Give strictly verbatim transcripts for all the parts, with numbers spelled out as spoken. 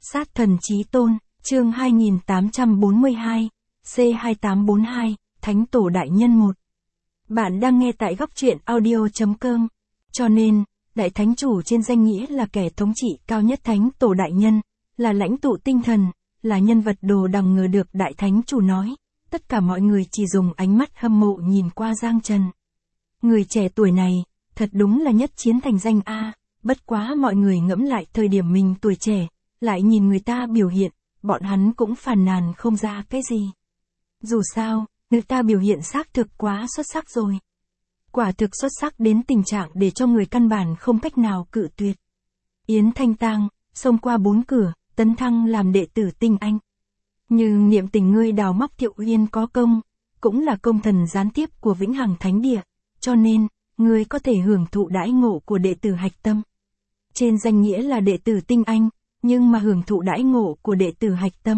Sát thần chí tôn, chương hai nghìn tám trăm bốn mươi hai, C hai tám bốn hai, Thánh tổ đại nhân một. Bạn đang nghe tại góc truyện audio.com. Cho nên, đại thánh chủ trên danh nghĩa là kẻ thống trị cao nhất thánh tổ đại nhân, là lãnh tụ tinh thần, là nhân vật đồ đằng ngờ được đại thánh chủ nói. Tất cả mọi người chỉ dùng ánh mắt hâm mộ nhìn qua Giang Trần. Người trẻ tuổi này, thật đúng là nhất chiến thành danh a. Bất quá mọi người ngẫm lại thời điểm mình tuổi trẻ, lại nhìn người ta biểu hiện, bọn hắn cũng phàn nàn không ra cái gì. Dù sao, người ta biểu hiện xác thực quá xuất sắc rồi. Quả thực xuất sắc đến tình trạng để cho người căn bản không cách nào cự tuyệt. Yến Thanh Tang, xông qua bốn cửa, tấn thăng làm đệ tử tinh anh. Nhưng niệm tình ngươi đào móc Thiệu Uyên có công, cũng là công thần gián tiếp của Vĩnh Hằng Thánh Địa, cho nên, ngươi có thể hưởng thụ đãi ngộ của đệ tử hạch tâm. Trên danh nghĩa là đệ tử tinh anh, nhưng mà hưởng thụ đãi ngộ của đệ tử hạch tâm.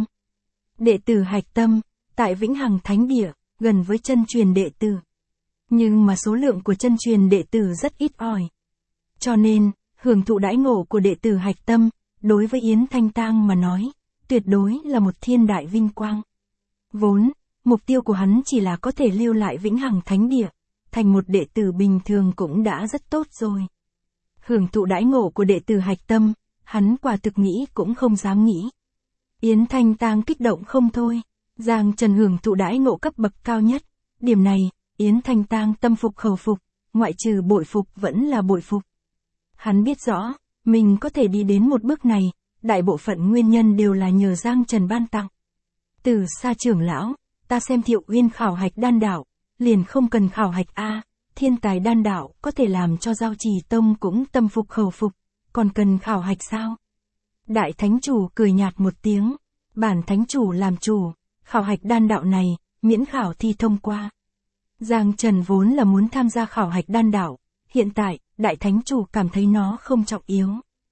Đệ tử hạch tâm, tại Vĩnh Hằng Thánh Địa, gần với chân truyền đệ tử. Nhưng mà số lượng của chân truyền đệ tử rất ít ỏi. Cho nên, hưởng thụ đãi ngộ của đệ tử hạch tâm, đối với Yến Thanh Tang mà nói, tuyệt đối là một thiên đại vinh quang. Vốn, mục tiêu của hắn chỉ là có thể lưu lại Vĩnh Hằng Thánh Địa, thành một đệ tử bình thường cũng đã rất tốt rồi. Hưởng thụ đãi ngộ của đệ tử hạch tâm, hắn quả thực nghĩ cũng không dám nghĩ. Yến Thanh Tang kích động không thôi, Giang Trần hưởng thụ đãi ngộ cấp bậc cao nhất, điểm này, Yến Thanh Tang tâm phục khẩu phục, ngoại trừ bội phục vẫn là bội phục. Hắn biết rõ, mình có thể đi đến một bước này, đại bộ phận nguyên nhân đều là nhờ Giang Trần ban tặng. Từ xa trưởng lão, ta xem Thiệu Uyên khảo hạch đan đạo, liền không cần khảo hạch a, thiên tài đan đạo có thể làm cho Giao Trì Tông cũng tâm phục khẩu phục, còn cần khảo hạch sao? Đại thánh chủ cười nhạt một tiếng, bản thánh chủ làm chủ, khảo hạch đan đạo này, miễn khảo thi thông qua. Giang Trần vốn là muốn tham gia khảo hạch đan đạo, hiện tại, đại thánh chủ cảm thấy nó không trọng yếu.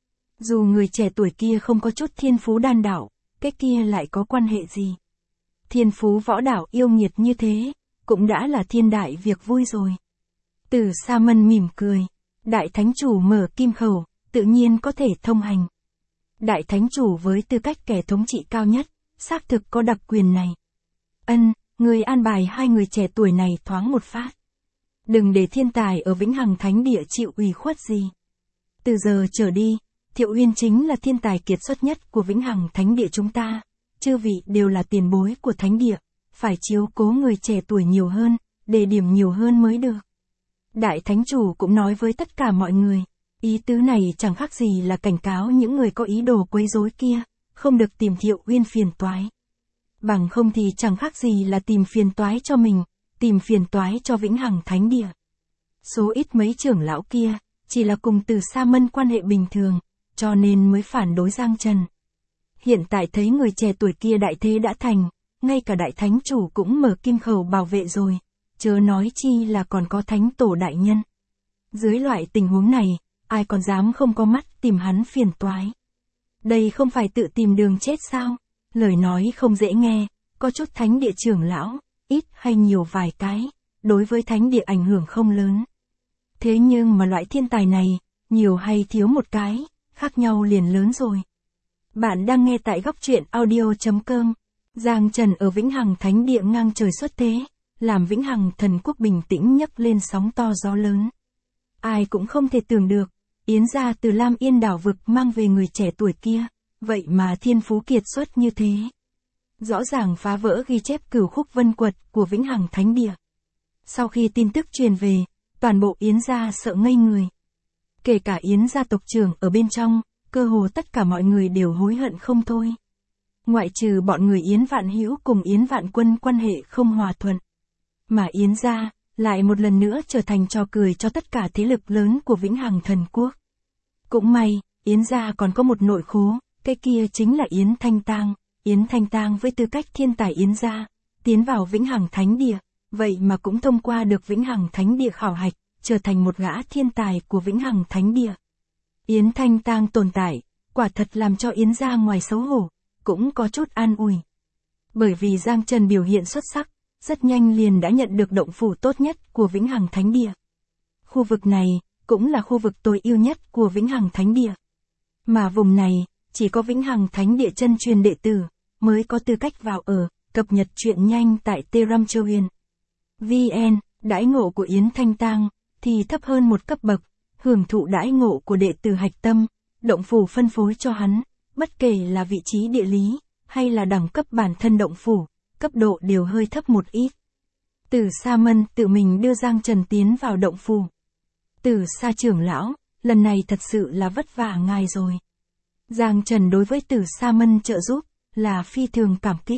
Dù người trẻ tuổi kia không có chút thiên phú đan đạo, cái kia lại có quan hệ gì? Thiên phú võ đạo yêu nghiệt như thế, cũng đã là thiên đại việc vui rồi. Từ Sa Mân mỉm cười, đại thánh chủ mở kim khẩu, tự nhiên có thể thông hành. Đại thánh chủ với tư cách kẻ thống trị cao nhất, xác thực có đặc quyền này. Ân, người an bài hai người trẻ tuổi này thoáng một phát. Đừng để thiên tài ở Vĩnh Hằng Thánh Địa chịu ủy khuất gì. Từ giờ trở đi, Thiệu Uyên chính là thiên tài kiệt xuất nhất của Vĩnh Hằng Thánh Địa chúng ta. Chư vị đều là tiền bối của Thánh Địa, phải chiếu cố người trẻ tuổi nhiều hơn, đề điểm nhiều hơn mới được. Đại thánh chủ cũng nói với tất cả mọi người, ý tứ này chẳng khác gì là cảnh cáo những người có ý đồ quấy rối kia, không được tìm Thiệu Uyên phiền toái. Bằng không thì chẳng khác gì là tìm phiền toái cho mình, tìm phiền toái cho Vĩnh Hằng Thánh Địa. Số ít mấy trưởng lão kia, chỉ là cùng Từ Sa Mân quan hệ bình thường, cho nên mới phản đối Giang Trần. Hiện tại thấy người trẻ tuổi kia đại thế đã thành, ngay cả đại thánh chủ cũng mở kim khẩu bảo vệ rồi, chớ nói chi là còn có thánh tổ đại nhân. Dưới loại tình huống này, ai còn dám không có mắt tìm hắn phiền toái. Đây không phải tự tìm đường chết sao? Lời nói không dễ nghe, có chút thánh địa trưởng lão, ít hay nhiều vài cái, đối với thánh địa ảnh hưởng không lớn. Thế nhưng mà loại thiên tài này, nhiều hay thiếu một cái, khác nhau liền lớn rồi. Bạn đang nghe tại góc truyện audio.com. Giang Trần ở Vĩnh Hằng Thánh Địa ngang trời xuất thế, làm Vĩnh Hằng Thần Quốc bình tĩnh nhấc lên sóng to gió lớn. Ai cũng không thể tưởng được, Yến gia từ Lam Yên đảo vực mang về người trẻ tuổi kia, vậy mà thiên phú kiệt xuất như thế. Rõ ràng phá vỡ ghi chép cửu khúc vân quật của Vĩnh Hằng Thánh Địa. Sau khi tin tức truyền về, toàn bộ Yến gia sợ ngây người. Kể cả Yến gia tộc trưởng ở bên trong, cơ hồ tất cả mọi người đều hối hận không thôi. Ngoại trừ bọn người Yến Vạn Hữu cùng Yến Vạn Quân quan hệ không hòa thuận. Mà Yến gia, lại một lần nữa trở thành trò cười cho tất cả thế lực lớn của Vĩnh Hằng Thần Quốc. Cũng may, Yến gia còn có một nội khố, cái kia chính là Yến Thanh Tang. Yến Thanh Tang với tư cách thiên tài Yến gia, tiến vào Vĩnh Hằng Thánh Địa, vậy mà cũng thông qua được Vĩnh Hằng Thánh Địa khảo hạch, trở thành một gã thiên tài của Vĩnh Hằng Thánh Địa. Yến Thanh Tang tồn tại, quả thật làm cho Yến gia ngoài xấu hổ, cũng có chút an ủi. Bởi vì Giang Trần biểu hiện xuất sắc, rất nhanh liền đã nhận được động phủ tốt nhất của Vĩnh Hằng Thánh Địa. Khu vực này, cũng là khu vực tối ưu nhất của Vĩnh Hằng Thánh Địa. Mà vùng này, chỉ có Vĩnh Hằng Thánh Địa chân truyền đệ tử mới có tư cách vào ở, cập nhật truyện nhanh tại tramchoien chấm vn. Đãi ngộ của Yến Thanh Tang thì thấp hơn một cấp bậc, hưởng thụ đãi ngộ của đệ tử hạch tâm, động phủ phân phối cho hắn, bất kể là vị trí địa lý, hay là đẳng cấp bản thân động phủ, cấp độ đều hơi thấp một ít. Tử Sa Mân tự mình đưa Giang Trần tiến vào động phủ. Tử Sa trưởng lão, lần này thật sự là vất vả ngài rồi. Giang Trần đối với Tử Sa Mân trợ giúp, là phi thường cảm kích.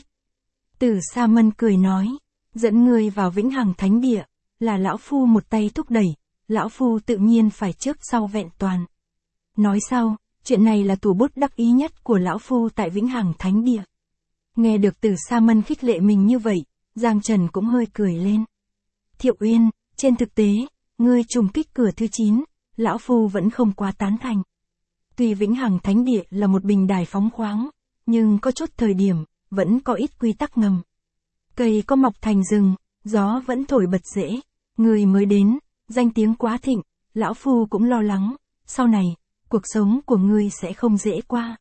Tử Sa Mân cười nói, dẫn người vào Vĩnh Hằng Thánh Địa, là lão phu một tay thúc đẩy, lão phu tự nhiên phải trước sau vẹn toàn. Nói sau, chuyện này là thủ bút đắc ý nhất của lão phu tại Vĩnh Hằng Thánh Địa. Nghe được Tử Sa Mân khích lệ mình như vậy, Giang Trần cũng hơi cười lên. Thiệu Uyên, trên thực tế, ngươi trùng kích cửa thứ chín, lão phu vẫn không quá tán thành. Tuy Vĩnh Hằng Thánh Địa là một bình đài phóng khoáng, nhưng có chút thời điểm, vẫn có ít quy tắc ngầm. Cây có mọc thành rừng, gió vẫn thổi bật rễ, người mới đến, danh tiếng quá thịnh, lão phu cũng lo lắng, sau này, cuộc sống của ngươi sẽ không dễ qua.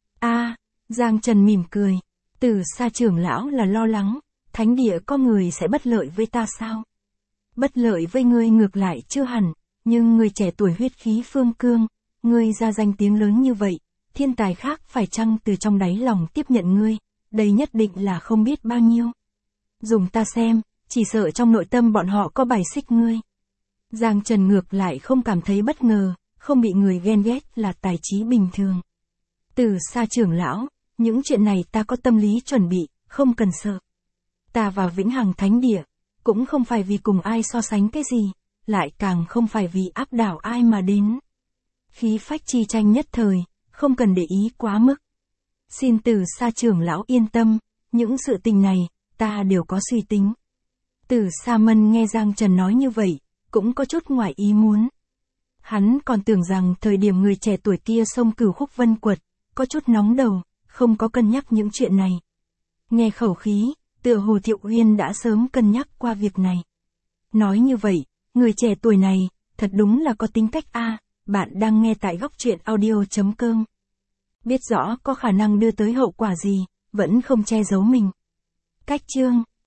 A, Giang Trần mỉm cười, Tử Sa trưởng lão là lo lắng, Thánh Địa có người sẽ bất lợi với ta sao? Bất lợi với ngươi ngược lại chưa hẳn, nhưng người trẻ tuổi huyết khí phương cương, ngươi ra danh tiếng lớn như vậy, thiên tài khác phải chăng từ trong đáy lòng tiếp nhận ngươi, đây nhất định là không biết bao nhiêu. Dùng ta xem, chỉ sợ trong nội tâm bọn họ có bài xích ngươi. Giang Trần ngược lại không cảm thấy bất ngờ, không bị người ghen ghét là tài trí bình thường. Tử Sa trưởng lão, những chuyện này ta có tâm lý chuẩn bị, không cần sợ. Ta vào Vĩnh Hằng Thánh Địa, cũng không phải vì cùng ai so sánh cái gì, lại càng không phải vì áp đảo ai mà đến. Khí phách chi tranh nhất thời, không cần để ý quá mức. Xin Tử Sa trưởng lão yên tâm, những sự tình này, ta đều có suy tính. Tử Sa Mân nghe Giang Trần nói như vậy, cũng có chút ngoài ý muốn. Hắn còn tưởng rằng thời điểm người trẻ tuổi kia xông Cửu Khúc Vân Quật, có chút nóng đầu, không có cân nhắc những chuyện này. Nghe khẩu khí, tựa hồ Thiệu Uyên đã sớm cân nhắc qua việc này. Nói như vậy, người trẻ tuổi này, thật đúng là có tính cách a. Bạn đang nghe tại góc truyện audio chấm com. Biết rõ có khả năng đưa tới hậu quả gì, vẫn không che giấu mình. Cách chương